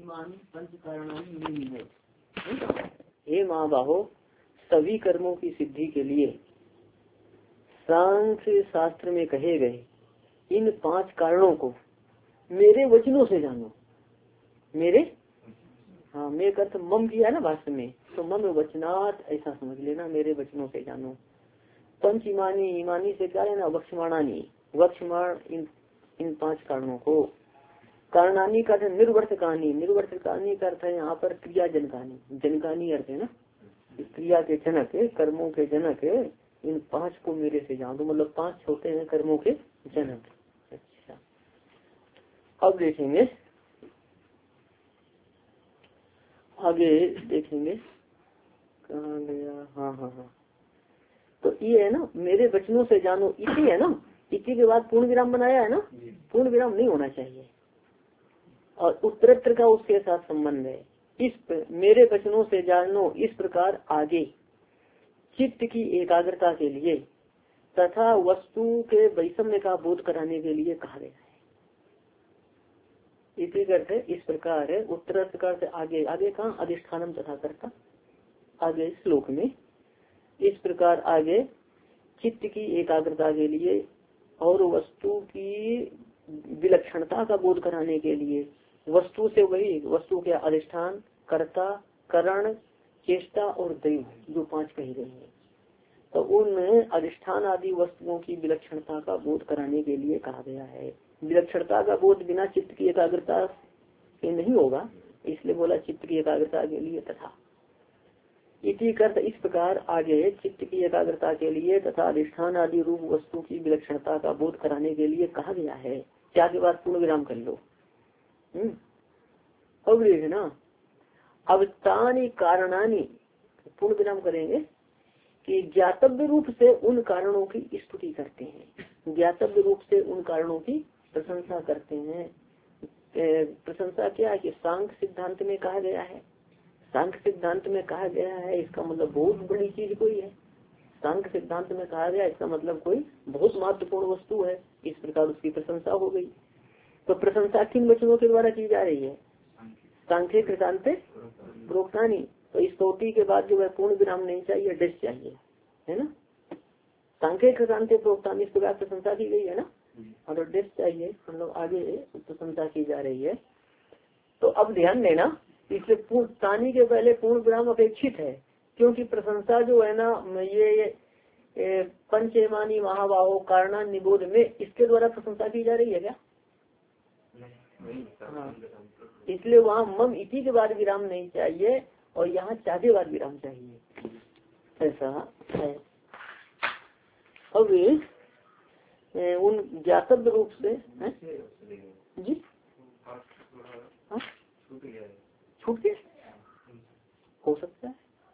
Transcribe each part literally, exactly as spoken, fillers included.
इमानि पंच कारणानि निमित्त है। हे महाबाहो, सभी कर्मों की सिद्धि के लिए सांख्य शास्त्र में कहे गए इन पांच कारणों को मेरे वचनों से जानो। मेरे हाँ मैं अर्थ मम किया ना भाष्य में, तो मम वचनात् ऐसा समझ लेना, मेरे वचनों से जानो। पंच इमानी, इमानी से क्या लेना, वक्षमाणानी, वक्षमाण इन इन पांच कारणों को। कारणानी का अर्थ निर्वर्तकानी, निर्वर्तकानी का अर्थ है यहाँ पर क्रिया जनकानी, जनकानी अर्थ है ना, क्रिया के जनक, कर्मों के जनक, इन पांच को मेरे से जानो। तो मतलब पांच होते हैं कर्मों के जनक। अच्छा, अब देखेंगे आगे, देखेंगे कहाँ गया, हाँ हाँ हाँ तो ये है ना, मेरे वचनों से जानो, इसी है ना, इसी के बाद पूर्ण विराम बनाया है ना, पूर्ण विराम नहीं होना चाहिए और उत्तरोत्तर का उसके साथ संबंध है। इस मेरे वचनों से जानो इस प्रकार आगे चित्त की एकाग्रता के लिए तथा वस्तु के वैषम्य का बोध कराने के लिए कहा गया है। इसी करते इस प्रकार है उत्तरोत्तर से आगे, आगे कहाँ, अधिष्ठानम तथा कर्ता, आगे श्लोक में इस प्रकार आगे चित्त की एकाग्रता के लिए और वस्तु की विलक्षणता का बोध कराने के लिए, वस्तु से वही वस्तु के अधिष्ठान, कर्ता, करण, चेष्टा और दैव जो पांच कही गई है, तो उन अधिष्ठान आदि वस्तुओं की विलक्षणता का बोध कराने के लिए कहा गया है। विलक्षणता का बोध बिना चित्त की एकाग्रता से नहीं होगा, इसलिए बोला चित्त की एकाग्रता के लिए तथा इति कर्त इस प्रकार आगे चित्त की एकाग्रता के लिए तथा अधिष्ठान आदि रूप वस्तु की विलक्षणता का बोध कराने के लिए कहा गया है। क्या के बाद पूर्ण विराम कर लो। हम्म अब देखना, अब तानी कारणानी, पूर्ण विराम करेंगे कि ज्ञातव्य रूप से उन कारणों की स्तुति करते हैं, ज्ञातव्य रूप से उन कारणों की प्रशंसा करते हैं। प्रशंसा क्या है कि सांख्य सिद्धांत में कहा गया है, सांख्य सिद्धांत में कहा गया है इसका मतलब बहुत बड़ी चीज कोई है, सांख्य सिद्धांत में कहा गया इसका मतलब कोई बहुत महत्वपूर्ण वस्तु है, इस प्रकार उसकी प्रशंसा हो गई। तो प्रशंसा किन वचनों के द्वारा की जा रही है, सांख्य कृतांत प्रोक्तानी। तो इस स्तुति के बाद जो है पूर्ण विराम नहीं चाहिए, डेस चाहिए, है ना। सांख्य कृतांत प्रोक्तानी इस प्रकार प्रशंसा की गई है ना, और डेस चाहिए, मतलब आगे प्रशंसा की जा रही है। तो अब ध्यान देना, इसलिए तानी के पहले पूर्ण विराम अपेक्षित है, क्योंकि प्रशंसा जो है ना ये, ये पंचेमानी महाबाहो कारणा निबोध में, इसके द्वारा प्रशंसा की जा रही है क्या। हाँ, इसलिए वहाँ मम इति के बाद विराम नहीं चाहिए और यहाँ चाहे बाद विराम चाहिए, ऐसा है। अब उन ज्ञातव्य रूप से है? जी हाँ? छूट गया हो सकता है,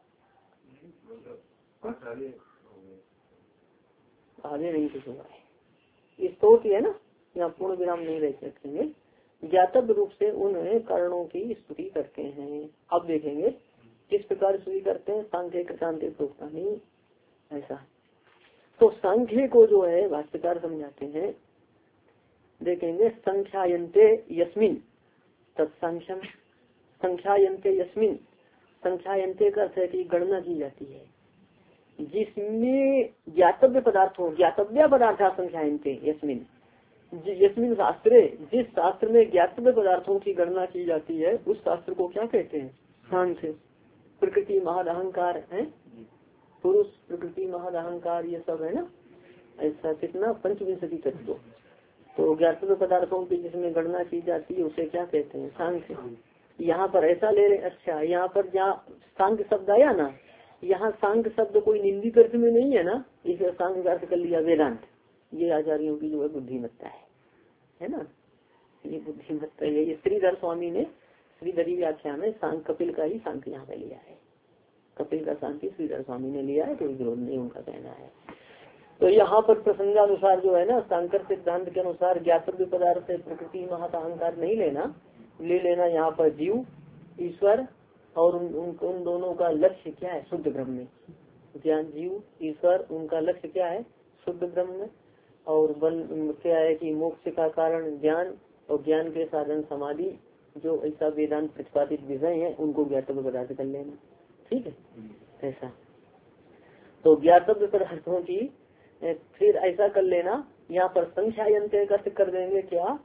आगे नहीं कुछ होगा, इस तो है ना, यहाँ पूर्ण विराम नहीं रह सकेंगे। ज्ञातव्य रूप से उन कारणों की स्तुति करते हैं। अब देखेंगे किस प्रकार स्तुति करते हैं, सांख्य कृतांत प्रोक्तानी, ऐसा। तो सांख्य को जो है भाष्यकार समझाते हैं, देखेंगे संख्यायन्ते यस्मिन तत्संख्यम, संख्यायन्ते यस्मिन, संख्यायन्ते का अर्थ है कि गणना की जाती है, जिसमें ज्ञातव्य पदार्थों, ज्ञातव्य पदार्थ संख्यायन्ते यस्मिन, यस्मिन शास्त्रे, जिस शास्त्र में ज्ञातव्य पदार्थों की गणना की जाती है उस शास्त्र को क्या कहते हैं, सांख्य। प्रकृति महद अहंकार है, पुरुष प्रकृति महद अहंकार ये सब है ना, ऐसा कितना पंचविंशति तत्व। तो ज्ञातव्य पदार्थों की जिसमें गणना की जाती है उसे क्या कहते हैं, सांख्य। यहाँ पर ऐसा ले रहे, अच्छा यहाँ पर जहाँ सांख्य शब्द आया ना, यहाँ सांख्य शब्द कोई निंदित अर्थ में नहीं है ना, इसे सांख्य का अर्थ कर लिया वेदांत। ये आचार्यों की जो है बुद्धिमत्ता है, है ना, ये बुद्धिमत्ता है। ये श्रीधर स्वामी ने श्रीधरी व्याख्या में सांख्य कपिल का ही सांख्य यहाँ पे लिया है, कपिल का सांख्य श्रीधर स्वामी ने लिया है, कोई विरोध नहीं उनका कहना है। तो यहाँ पर प्रसंगानुसार जो है ना, सांकर सिद्धांत के अनुसार ज्ञातव्य पदार्थ से प्रकृति महत अहंकार नहीं लेना, ले लेना यहाँ पर जीव, ईश्वर और उन, उन, उन दोनों का लक्ष्य क्या है, शुद्ध ब्रह्म में। ज्ञान जीव ईश्वर उनका लक्ष्य क्या है, शुद्ध ब्रह्म में। और बल क्या है कि मोक्ष का कारण ज्ञान और ज्ञान के साधन समाधि जो ऐसा वेदांत प्रतिपादित विषय है उनको ज्ञातव्य पदार्थ कर लेना। ठीक है, ऐसा। तो ज्ञातव्य पदार्थों की फिर ऐसा कर लेना, यहाँ पर संख्या यंत्र अर्थ कर देंगे क्या,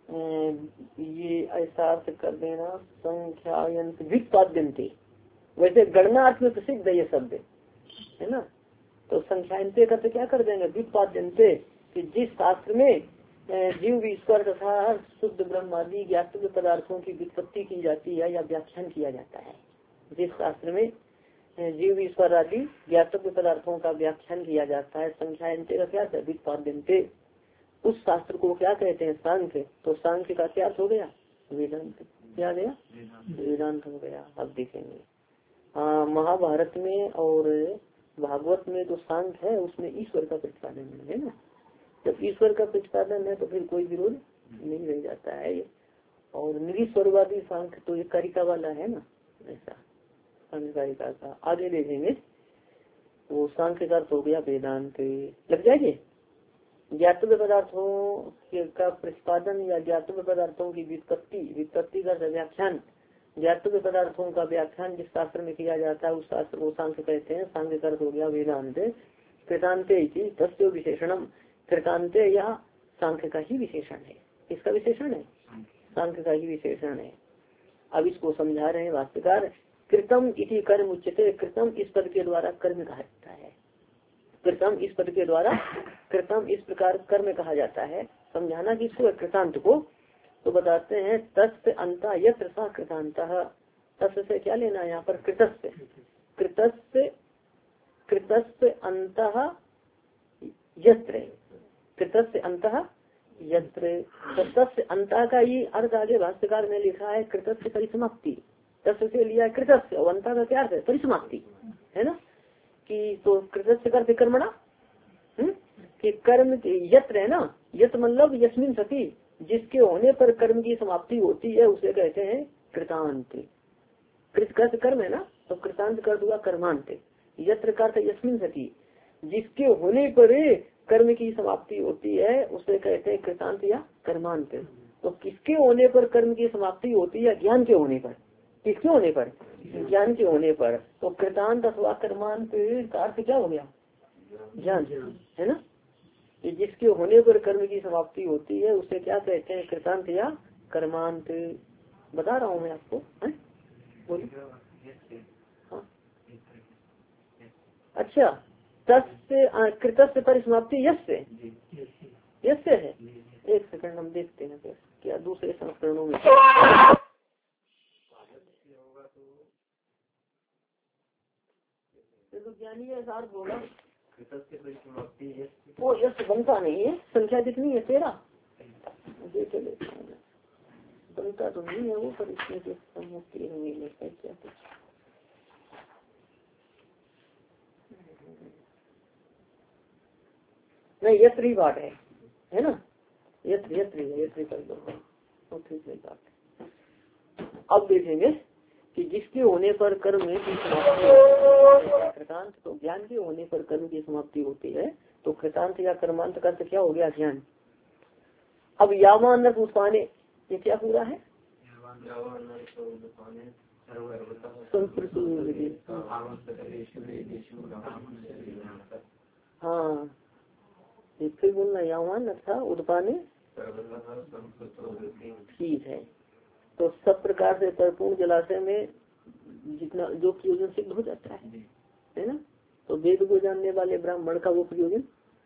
ये ऐसा अर्थ कर देना संख्या यंत्र व्युत्पाद्यन्ते। वैसे गणना अर्थ में प्रसिद्ध है ये शब्द, है ना। तो संख्या यंत्र करते क्या कर देंगे, व्युत्पाद्यन्ते, कि जिस शास्त्र में जीव ईश्वर तथा शुद्ध ब्रह्म आदि ज्ञातव्य पदार्थों की व्युत्पत्ति की जाती है या व्याख्यान किया जाता है, जिस शास्त्र में जीव ईश्वर आदि ज्ञातव्य पदार्थों का व्याख्यान किया जाता है, संख्या यंत्र का क्या है, व्युत्पाद्यन्ते, उस शास्त्र को क्या कहते हैं, सांख्य। तो सांख्य का क्या हो गया, वेदांत। क्या गया, वेदांत हो गया। अब देखेंगे हाँ, महाभारत में और भागवत में तो सांख्य है, उसमें ईश्वर का प्रतिपादन है ना। जब ईश्वर का प्रतिपादन है तो फिर कोई विरोध नहीं रह जाता है। और निरीश्वरवादी सांख्य तो एक कारिका वाला है ना, ऐसा कारिका का। आगे देखेंगे वो सांख्य का हो गया वेदांत। लग जाएंगे ज्ञातव्य पदार्थों का प्रतिपादन या ज्ञातव्य पदार्थों की व्युत्पत्ति, व्युत्पत्ति का व्याख्यान, ज्ञातव्य पदार्थों का व्याख्यान जिस शास्त्र में किया जाता है उस शास्त्र को सांख्य कहते हैं। सांख्य का हो गया वेदांत। कृतांते तस्य विशेषणम, कृतांते या सांख्य का ही विशेषण है। इसका विशेषण है, सांख्य का ही विशेषण है। अब इसको समझा रहे हैं वास्तुकार। कृतम इति कर्म उच्यते, कृतम इस पद के द्वारा कर्म कहा जाता है। कृतम इस पद के द्वारा कृतम इस प्रकार कर्म कहा जाता है। समझाना किसको, कृतांत को। तो बताते हैं तस्य अंता यत्र सा कृतांतः, तस्य से क्या लेना है यहाँ पर, कृतस्य, कृतस्य कृतस्य अंतः यत्र, कृतस्य अंतः यत्र। तस्य अंतः का ही अर्थ आगे भाष्यकार ने लिखा है कृतस्य परिसमाप्ति, तस्य से लिया है कृतस्य, और अंतः का क्या अर्थ है, परिसमाप्ति, है ना। कि तो कृतस्य कर्म कर्मणा, कि कर्म यत्र है ना, यत्र मतलब यस्मिन सती, जिसके होने पर कर्म की समाप्ति होती है उसे कहते हैं कृतांत। कृत कर्त कर्म है ना, तो कृतांत कर हुआ कर्मांत। यत्र कर्त यस्मिन सती, जिसके होने पर कर्म की समाप्ति होती है उसे कहते हैं कृतांत या कर्मांत। तो किसके होने पर कर्म की समाप्ति होती है, ज्ञान के होने पर। किसके होने पर, ज्ञान के होने पर। तो कृतांत अथवा कर्मांत का अर्थ क्या हो गया, ज्ञान, है ना। कि जिसके होने पर कर्म की समाप्ति होती है उसे क्या कहते हैं, कृतांत या कर्मांत। बता रहा हूँ मैं आपको, बोलिए। हाँ अच्छा, तस्य कृतस्य परिसमाप्ति यस्य, यस्य है। एक सेकंड हम देखते हैं फिर क्या दूसरे संस्करणों में। तो ज्ञानी ऐसा बोला वो यश बनता नहीं है। संख्या कितनी है, तेरह। देख लेते हैं, बनता तो नहीं है वो, पर इसमें तीन महीने का क्या कुछ नहीं, यत्र ही बात है, है ना। यत्र यत्र यत्र कर दो, तो ठीक है बात। अब देखेंगे कि जिसके होने पर कर्म की समाप्ति, कृतांत तो ज्ञान के होने पर कर्म की समाप्ति होती है। तो कृतांत या कर्मांत का अर्थ क्या हो गया, ज्ञान। अब यावान उत्पाने, ये क्या पूरा है, हाँ फिर बोलना यावान अर्थात उत्पाने, ठीक है। तो सब प्रकार से परिपूर्ण जलाशय में जितना जो प्रयोजन सिद्ध हो जाता है, है ना। तो वेद को जानने वाले ब्राह्मण का वो प्रयोजन,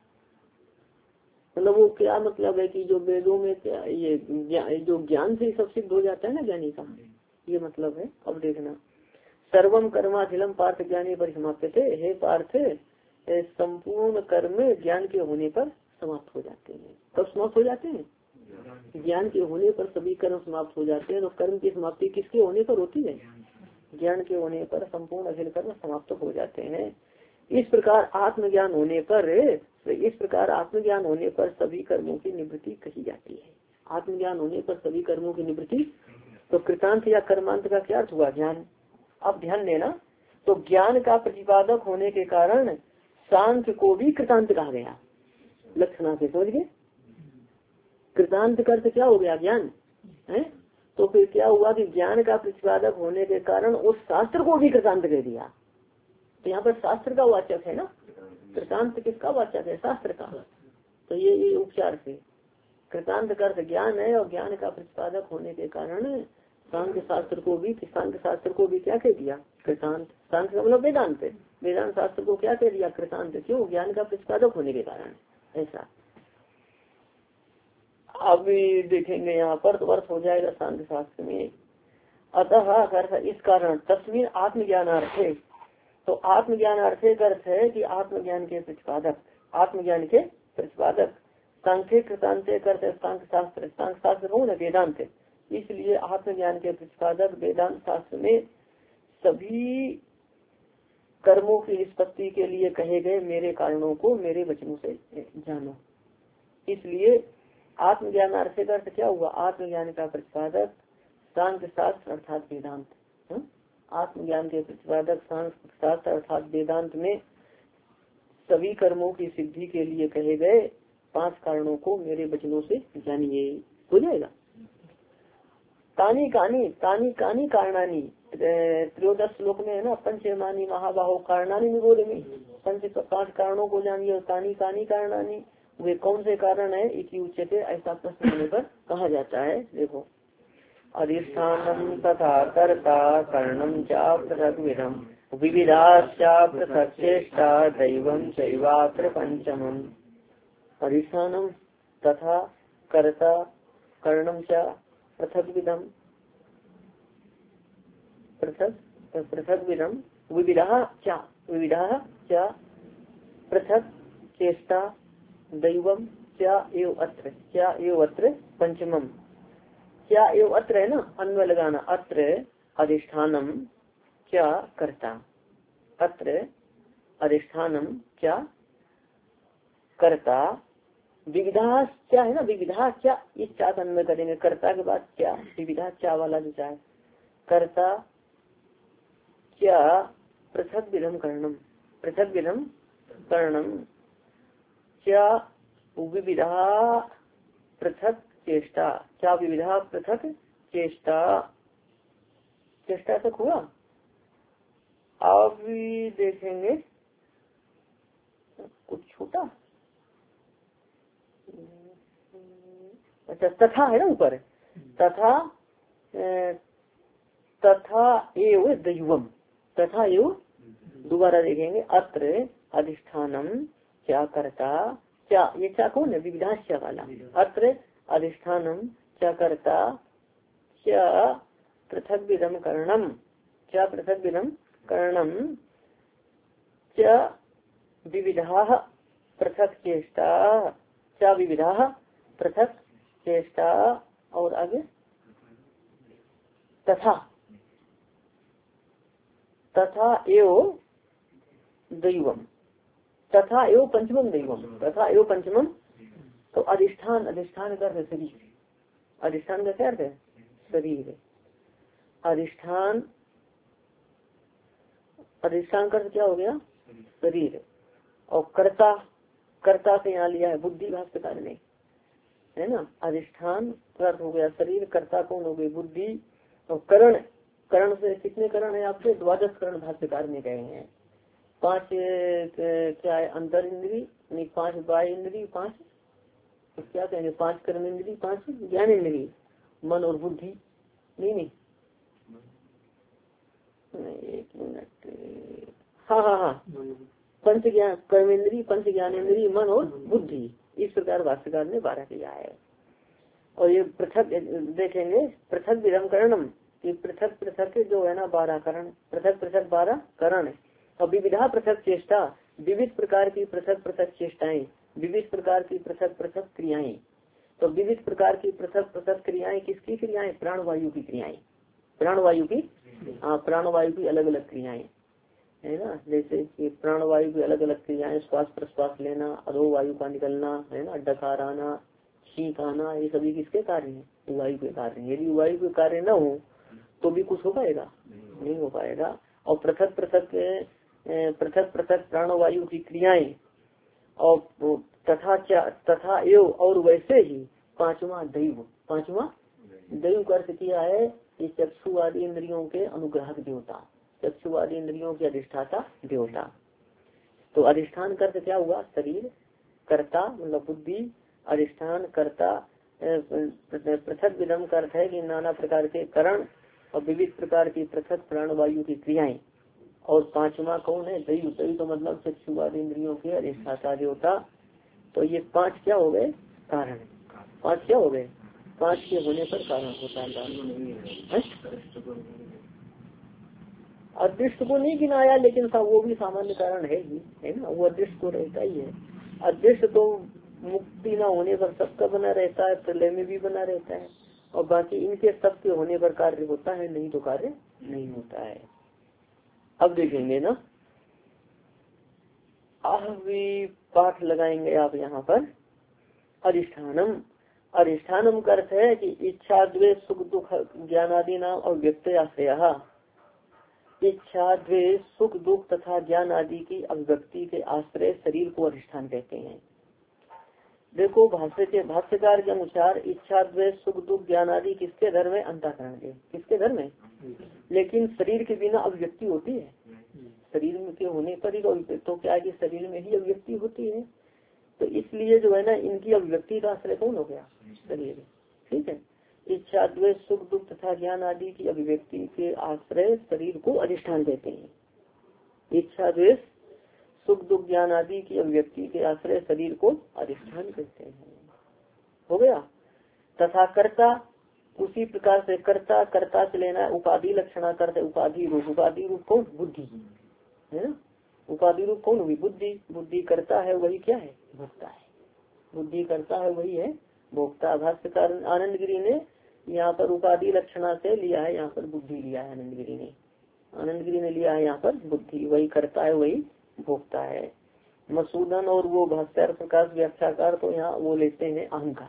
मतलब वो क्या मतलब है कि जो वेदों में क्या ये जो ज्ञान से सब सिद्ध हो जाता है ना ज्ञानी का, ये मतलब है। अब देखना, सर्वम कर्माखिलम पार्थ ज्ञानी पर समाप्त थे, हे पार्थ संपूर्ण कर्म ज्ञान के होने पर समाप्त हो जाते हैं। कब समाप्त हो जाते हैं, ज्ञान के होने पर सभी कर्म समाप्त हो जाते हैं। तो कर्म की समाप्ति किसके होने पर होती है, ज्ञान के होने पर संपूर्ण अखिल कर्म समाप्त हो जाते हैं। इस प्रकार आत्मज्ञान होने पर इस प्रकार आत्मज्ञान होने पर सभी कर्मों की निवृत्ति कही जाती है। आत्मज्ञान होने पर सभी कर्मों की निवृत्ति। तो कृतांत या कर्मांत का क्या अर्थ हुआ, ज्ञान। अब ध्यान देना, तो ज्ञान का प्रतिपादक होने के कारण सांख्य को भी कृतांत कहा गया। लक्षणा से समझ गए, कृतांत का अर्थ क्या हो गया, ज्ञान है। तो फिर क्या हुआ कि ज्ञान का प्रतिपादक होने के कारण उस शास्त्र को भी कृतांत कह दिया। तो यहाँ पर शास्त्र का वाचक है ना, कृतांत किसका वाचक है? शास्त्र का। तो ये ये उपचार से कृतांत का अर्थ ज्ञान है, और ज्ञान का प्रतिपादक होने के कारण सांख्य शास्त्र को भी सांख्य शास्त्र को भी क्या कह दिया? कृतांत। सांख्य का मतलब वेदांत, वेदांत शास्त्र को क्या कह दिया? कृतांत। क्यों? ज्ञान का प्रतिपादक होने के कारण। ऐसा अभी देखेंगे यहाँ पर तो अर्थ हो जाएगा सांख्य शास्त्र में। अतः इस कारण तस्वीर आत्मज्ञानार्थ है। तो आत्मज्ञान अर्थ अर्थ है कि आत्मज्ञान के प्रतिपादक, आत्मज्ञान के प्रतिपादक सांख्य कृतांत करते सांख्य शास्त्र, सांख्य शास्त्र कौन है? वेदांत। इसलिए आत्मज्ञान के प्रतिपादक वेदांत शास्त्र में सभी कर्मों की निष्पत्ति के लिए कहे गए मेरे कारणों को मेरे वचनों से जानो। इसलिए आत्मज्ञान अर्थ का अर्थ क्या हुआ? आत्मज्ञान का प्रतिपादक सांख्य शास्त्र अर्थात वेदांत। आत्मज्ञान के प्रतिपादक सांख्य शास्त्र अर्थात वेदांत में सभी कर्मों की सिद्धि के लिए कहे गए पांच कारणों को मेरे वचनों से जानिए। हो जाएगा। तानी कानी तानी कानी कारणानी त्रयोदश श्लोक में है ना, पंचमानी महाबाहो कारणानी निगोध में पंच पांच कारणों को जानिए। तानी कानी कारणानी वे कौन से कारण है? इसी उच्चते ऐसा प्रश्न होने पर कहा जाता है। देखो, अधिष्ठानम तथा कर्ता कर्णम चा पृथक विधम विविधा पृथक चेष्टा दैवम चैवात्र पंचमम। अधिष्ठानम तथा कर्ता कर्णम चा पृथक विधम पृथक पृथक विधम विविधा चा विविधा चा पृथक चेष्टा दैवम क्या एव अत्र क्या एव अत्र पंचमम। क्या एव अत्र है ना, अन्वय लगाना। अत्र अधिष्ठानम क्या कर्ता, अत्र अधिष्ठानम क्या कर्ता, विविधा क्या है ना, विविधा क्या, इस चा अन्वय करेंगे। कर्ता के बाद क्या, विविधा चा वाला जो चाहे कर्ता क्या पृथक विधम कर्णम, पृथक विधम कर्णम क्या विविधा पृथक चेष्टा, क्या विविधा पृथक चेष्टा, चेष्टा तक हुआ। अब देखेंगे कुछ छूटा। अच्छा, तथा है ना ऊपर, तथा तथा एव दैवम, तथा एव दोबारा देखेंगे। अत्र अधिष्ठानम क्या करता, क्या ये क्या कौन है? विविधाश्य वाला। अत्र अधिष्ठानम क्या करता क्या पृथक विधम कर्णम, क्या पृथक विधम कर्णम क्या विविधा पृथक चेष्टा, क्या विविधा पृथक चेष्टा। और आगे तथा तथा एव दैवम, तथा एव पंचमम दैवम, तथा एव पंचमम। तो अधिष्ठान, अधिष्ठान का अर्थ शरीर, अधिष्ठान का क्या अर्थ है? शरीर। अधिष्ठान, अधिष्ठान का अर्थ क्या हो गया? शरीर। और कर्ता, कर्ता से यहाँ लिया है बुद्धि भाष्यकार ने, है ना। अधिष्ठान का अर्थ हो गया शरीर, कर्ता कौन हो गई? बुद्धि। और करण, करण से कितने करण है आपके? द्वादश करण भाष्यकार ने कहे हैं। पांच क्या है? अंतर इंद्री, नहीं पांच बाह्य इंद्री, पांच तो क्या कहेंगे? पांच कर्म इंद्री, पांच ज्ञान इंद्री, मन और बुद्धि। नहीं नहीं एक मिनट, हाँ हाँ हाँ पंच ज्ञान कर्मेंद्री, पंच ज्ञानेन्द्री, मन और बुद्धि। इस प्रकार भाष्यकार ने बारह किया है। और ये पृथक देखेंगे, पृथक विधम करणम, ये पृथक पृथक जो है ना बारह करण, पृथक पृथक बारह करण। और विविधा पृथक चेष्टा, विविध प्रकार की पृथक पृथक चेष्टाएं, विविध प्रकार की पृथक पृथक क्रियाएं। तो विविध प्रकार की पृथक पृथक क्रियाएं किसकी क्रियाएं? प्राणवायु की क्रियाएं, प्राणवायु की, हाँ प्राणवायु की अलग अलग क्रियाएं है ना। जैसे कि प्राणवायु की अलग अलग क्रियाएं, श्वास प्रश्वास लेना, अधो वायु का निकलना, है ना, डकार आना, छींक आना, ये सभी किसके कार्य है? वायु के कार्य है। यदि वायु के कार्य न हो तो भी कुछ हो पाएगा? नहीं हो पाएगा। और पृथक पृथक पृथक पृथक प्राणवायु की क्रियाएं, और तथा तथा एव, और वैसे ही पांचवा दैव, पांचवा दैव का अर्थ किया है कि चक्षु आदि इंद्रियों के अनुग्राहक देवता, चक्षु आदि इंद्रियों के अधिष्ठाता देवता। तो अधिष्ठान का अर्थ क्या हुआ? शरीर, कर्ता मतलब बुद्धि, अधिष्ठान कर्ता, पृथक विधम का अर्थ है कि नाना प्रकार के करण और विविध प्रकार की पृथक प्राण वायु की क्रियाएं। और पांचवा कौन है? दैव। दैव तो मतलब चक्षु आदि इंद्रियों के अधिष्ठाता देवता। तो ये पांच क्या हो गए? कारण। पांच क्या हो गए? पांच के होने पर कारण होता है। अदृष्ट को नहीं गिनाया, लेकिन वो भी सामान्य कारण है ही, है ना, वो अदृष्ट को रहता ही है। अदृष्ट तो मुक्ति न होने पर सबका बना रहता है, प्रलय में भी बना रहता है, और बाकी इनके सबके होने पर कार्य होता है, नहीं तो कार्य नहीं होता है। अब देखेंगे ना, आहवी पाठ लगाएंगे आप यहाँ पर। अधिष्ठानम, अधिष्ठानम का अर्थ है कि इच्छा द्वेष सुख दुख ज्ञानादि नाम और व्यक्त आश्रय। इच्छा द्वेष सुख दुख तथा ज्ञान आदि की अभिव्यक्ति के आश्रय शरीर को अधिष्ठान कहते हैं। देखो भाष्य के भाष्यकार के अनुसार इच्छा द्वेष सुख दुख ज्ञान आदि किसके धर्म है? अंतःकरण के। किसके धर्म है? लेकिन शरीर के बिना अभिव्यक्ति होती है? शरीर में के होने पर ही तो क्या है कि शरीर में ही अभिव्यक्ति होती है। तो इसलिए जो है ना, इनकी अभिव्यक्ति का आश्रय कौन हो गया? शरीर। ठीक है। इच्छा द्वेष सुख दुख तथा ज्ञान आदि की अभिव्यक्ति के आश्रय शरीर को अधिष्ठान देते हैं। इच्छा द्वेष सुख दुख ज्ञान आदि की अभिव्यक्ति के आश्रय शरीर को अधिष्ठान कहते हैं। हो गया। तथा कर्ता, उसी प्रकार से कर्ता, कर्ता से लेना उपाधि लक्षणा करते, उपाधि रूप। उपाधि रूप कौन? बुद्धि है ना। उपाधि रूप कौन हुई? बुद्धि। बुद्धि करता है वही क्या है? भोक्ता है। बुद्धि करता है वही है भोक्ता। भाष्यकार आनंद गिरी ने यहाँ पर उपाधि लक्षणा से लिया है, यहाँ पर बुद्धि लिया है। आनंद गिरी ने आनंद गिरी ने लिया है यहाँ पर बुद्धि, वही करता है वही भोक्ता है। मसूदन और वो भाष्कर प्रकाश व्याख्याकार तो यहाँ वो लेते हैं अहंकार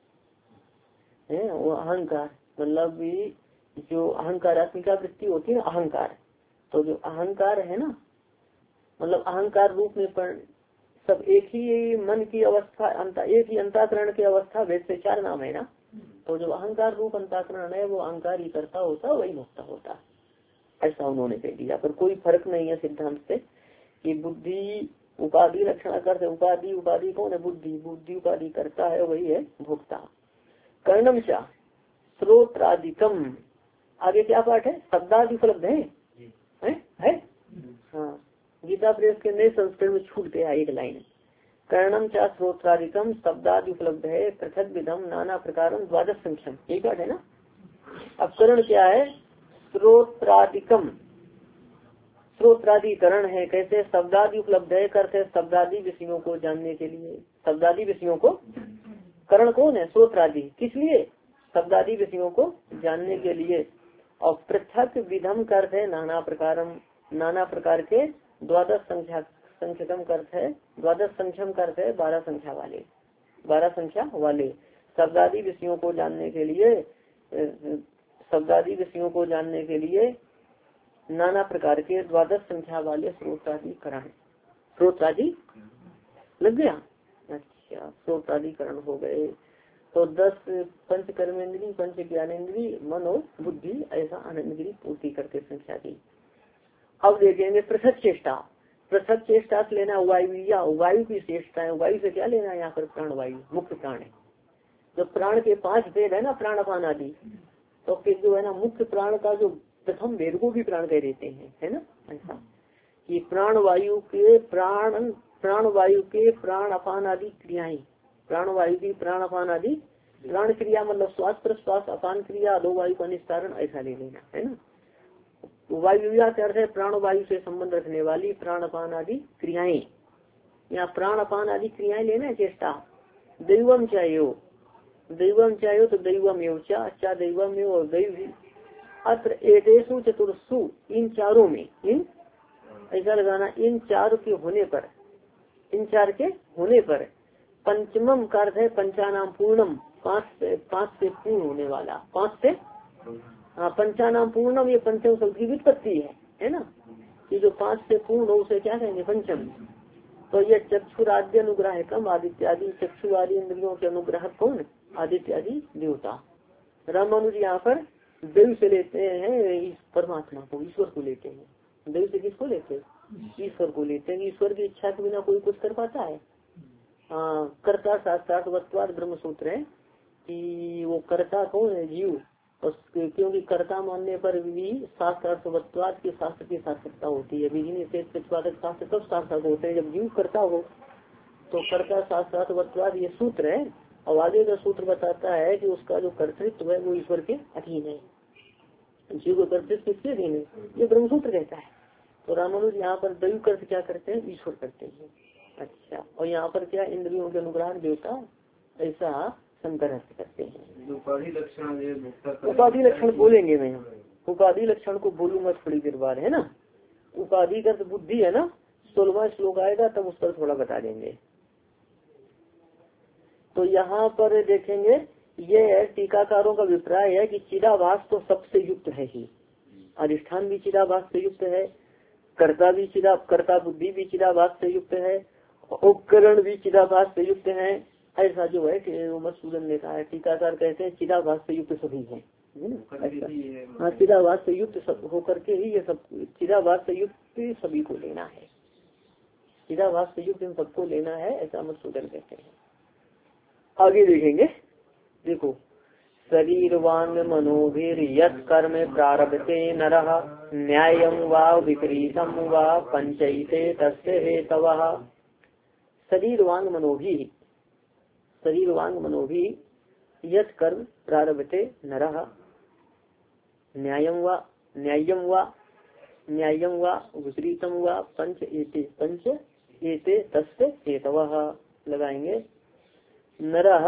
है। वो अहंकार मतलब जो अहंकारात्मिका वृत्ति होती है ना, अहंकार। तो जो अहंकार है ना, मतलब अहंकार रूप में पर सब एक ही मन की अवस्था, एक ही अंतःकरण की अवस्था, वैसे चार नाम है ना। तो जो अहंकार रूप अंतःकरण है वो अहंकार ही करता होता, वही मुक्ता होता, ऐसा उन्होंने कह दिया। पर कोई फर्क नहीं है सिद्धांत से कि बुद्धि उपाधि लक्षण करते। उपाधि उपाधि कौन है? बुद्धि। बुद्धि उपाधि करता है वही है भोक्ता। कर्णम चा श्रोत्रादिकम। आगे क्या पाठ है? शब्दादि उपलब्ध है, है? है? हाँ, गीता प्रेस के नए संस्करण में छूट गया एक लाइन। कर्णम चा श्रोत्रादिकम शब्दादि उपलब्ध है, पृथक विधम नाना प्रकार द्वादश संख्यम। यही पाठ है ना। अब करण क्या है? श्रोत्रादिकम। श्रोत्रादिकरण है। कैसे? शब्दादि उपलब्ध है करते शब्दादि विषयों को जानने के लिए। शब्दादि विषयों को करण कौन है? श्रोत्रादि। किस लिए? शब्दादि विषयों को जानने के लिए। और पृथक विधम करते है नाना प्रकारम, नाना प्रकार के द्वादश संख्या संख्यकम करते है, द्वादश संख्यम करते है बारह संख्या वाले, बारह संख्या वाले शब्दादि विषयों को जानने के लिए। शब्दादि विषयों को जानने के लिए नाना प्रकार के द्वादश संख्या वाले श्रोत्रादिकरण। श्रोत्रादि लग गया। अच्छा, श्रोत्रादिकरण हो गए। तो दस पंच कर्मेंद्री, पंच ज्ञानेन्द्री, मन और बुद्धि, ऐसा आनंदगिरी पूर्ति करके संख्या दी। अब देखेंगे पृथक चेष्टा। पृथक चेष्टा से लेना वायु, या वायु की चेष्टा है। वायु से क्या लेना है यहाँ पर? प्राण वायु, मुख्य प्राण है। जो प्राण के पांच भेद है ना, प्राण अपान आदि, तो फिर जो है ना मुख्य प्राण का जो प्रथम भेद को भी प्राण कह देते हैं, है ना। ऐसा कि प्राण वायु के प्राण प्राण वायु के प्राण अपान आदि क्रियाएं, प्राण वायु की प्राण अपान आदि प्राण क्रिया मतलब श्वास प्रश्वास, अपान क्रिया, दो वायु का निस्तारण, ऐसा ले लेना है ना। वायु का अर्थ है प्राण वायु से संबंध रखने वाली प्राण अपान आदि क्रियाएं। यहाँ प्राण अपान आदि क्रियाएं लेना है। चेष्टा दैवम चाहिए, दैवम चाहिए तो दैवम एवं अच्छा दैवम एवं और दैव। अत्र एतेषु चतुर्सु, इन चारों में, इन ऐसा लगाना, इन चार के होने पर, इन चार के होने पर पंचमम का अर्थ है पंचानाम पूर्णम, पांच से पांच से पूर्ण होने वाला, पांच से हाँ पंचानाम पूर्णम। ये पंचम शब्द की व्युत्पत्ति है, है ना, कि जो पांच से पूर्ण हो उसे क्या कहेंगे? पंचम। तो ये चक्षुराद्य अनुग्रह कम आदित्यादि, चक्षु आदि इंद्रियों के अनुग्रह कौन? आदित्यादि देवता। रामानुज यहाँ पर देव से लेते हैं इस परमात्मा को, ईश्वर को लेते हैं। देव से किसको लेते हैं? ईश्वर को लेते हैं। ईश्वर की इच्छा के बिना कोई कुछ कर पाता है? हाँ, कर्ता साक्षात वत्वाद ब्रह्म सूत्र है कि वो कर्ता कौन है? जीव। क्योंकि कर्ता मानने पर भी शास्त्रार्थवत्वाद के शास्त्र की सार्थकता होती है। विधि निषेध प्रतिपादक शास्त्र कब सार्थक होते हैं? जब जीव कर्ता हो। तो कर्ता शास्त्रार्थवत्वाद ये सूत्र है। और आगे का सूत्र बताता है कि उसका जो कर्तृत्व है वो ईश्वर के अधीन है। जीव का कर्तृत्व किसके अधीन है? ये ब्रह्मसूत्र कहता है। तो रामानुज यहाँ पर दैव कर्त क्या करते हैं? ईश्वर करते हैं। अच्छा, और यहाँ पर क्या इंद्रियों के अनुग्रह देवता, ऐसा शंकर करते हैं। उपाधि लक्षण उपाधि लक्षण बोलेंगे, मैं उपाधि लक्षण को बोलूंगा थोड़ी देर बाद, है ना। उपाधि का बुद्धि है ना, सोलहवां श्लोक आएगा तब उस पर थोड़ा बता देंगे। तो यहाँ पर देखेंगे, ये टीकाकारों का अभिप्राय है कि चिदाभास तो सबसे युक्त है ही। अधिष्ठान भी चिदाभास से युक्त है, कर्ता भी चिदा कर्ता बुद्धि भी चिदाभास से युक्त है, उपकरण भी चिदाभास से युक्त है। ऐसा जो है कि मधुसूदन ने कहा है। टीकाकार कहते हैं चिदाभास से युक्त सभी है। हाँ, चिदाभास से युक्त सब होकर के ही ये सब, चिदाभास से युक्त सभी को लेना है। चिदाभास से युक्त इन सबको लेना है, ऐसा मधुसूदन कहते हैं। आगे देखेंगे, देखो, शरीरवांग मनोभिर यत् कर्म प्रारभते नरः न्यायं वा विपरीतम वा पंचैते तस्य हेतवः। शरीरवांग मनोभि, शरीरवांग मनोभि यत् कर्म प्रारभते नरः न्यायं वा न्यायं वा न्यायं वा विपरीतम वा पंच एते पंच एते तस्य हेतवः। लगाएंगे, नरः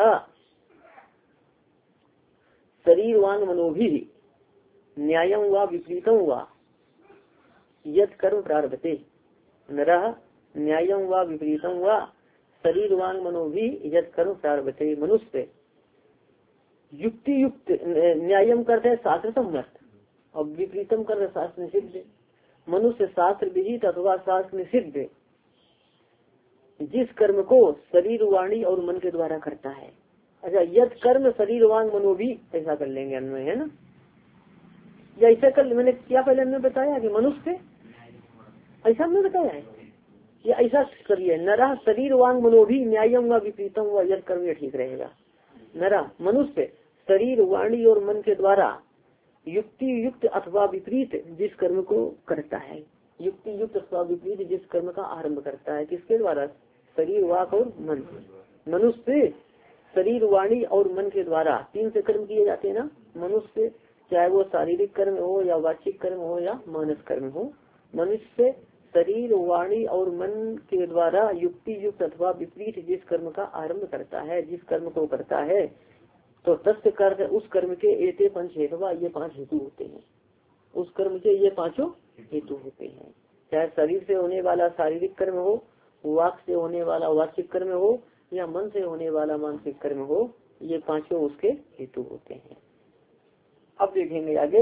शरीरवांग मनोभि न्यायं वा विपरीतम वा यत् कर्म प्रारभते नरः न्यायं वा विपरीतम वा शरीरवांग मनोभि यत् कर्म प्रारभते। मनुष्य युक्ति युक्त, न्यायम करते हैं शास्त्र सम्मत और विपरीतम करते शास्त्र निषिद्ध। मनुष्य शास्त्र विहित अथवा शास्त्र निषिद्ध जिस कर्म को शरीर वाणी और मन के द्वारा करता है। अच्छा, यद कर्म शरीर वांग मनोभी, ऐसा कर लेंगे अन्वय, है ना। या ऐसा कर, मैंने क्या पहले हमने बताया कि मनुष्य, ऐसा हमने बताया है, या ऐसा करिए, नरा शरीर वांग मनोभी न्यायम व विपरीतम व यद कर्म, ठीक रहेगा। नरा मनुष्य शरीर वाणी और मन के द्वारा युक्ति युक्त अथवा विपरीत जिस कर्म को करता है, युक्ति युक्त अथवा विपरीत जिस कर्म का आरंभ करता है, किसके द्वारा? शरीर वाक और मन। मनुष्य शरीर वाणी और मन के द्वारा तीन से कर्म किए जाते हैं ना मनुष्य, चाहे वो शारीरिक कर्म हो या वाचिक कर्म हो या मानस कर्म हो। मनुष्य शरीर वाणी और मन के द्वारा युक्ति युक्त अथवा विपरीत जिस कर्म का आरंभ करता है, जिस कर्म को करता है, तो तस्य कर्म उस कर्म के एते पंच हेतु, ये पांच हेतु होते हैं। उस कर्म के ये पांचों हेतु होते हैं। चाहे शरीर से होने वाला शारीरिक कर्म हो, वाक से होने वाला वाचिक कर्म हो या मन से होने वाला मानसिक कर्म हो, ये पांचों उसके हेतु होते हैं। अब देखेंगे आगे,